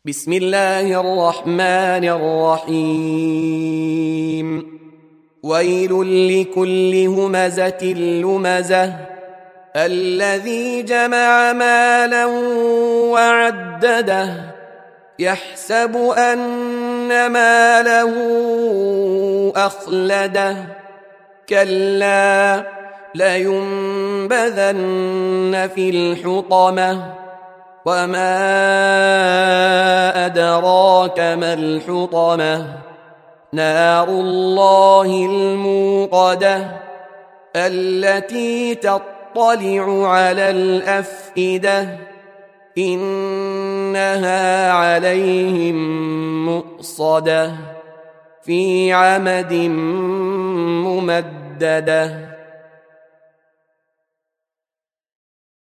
بسم الله الرحمن الرحيم ويل لكل همزة لمزة الذي جمع مالا وعدده يحسب أن ماله أخلده كلا لينبذن في الحطمة وما أدراك ما الحطمة نار الله الموقدة التي تطلع على الأفئدة إنها عليهم مؤصدة في عمد ممددة.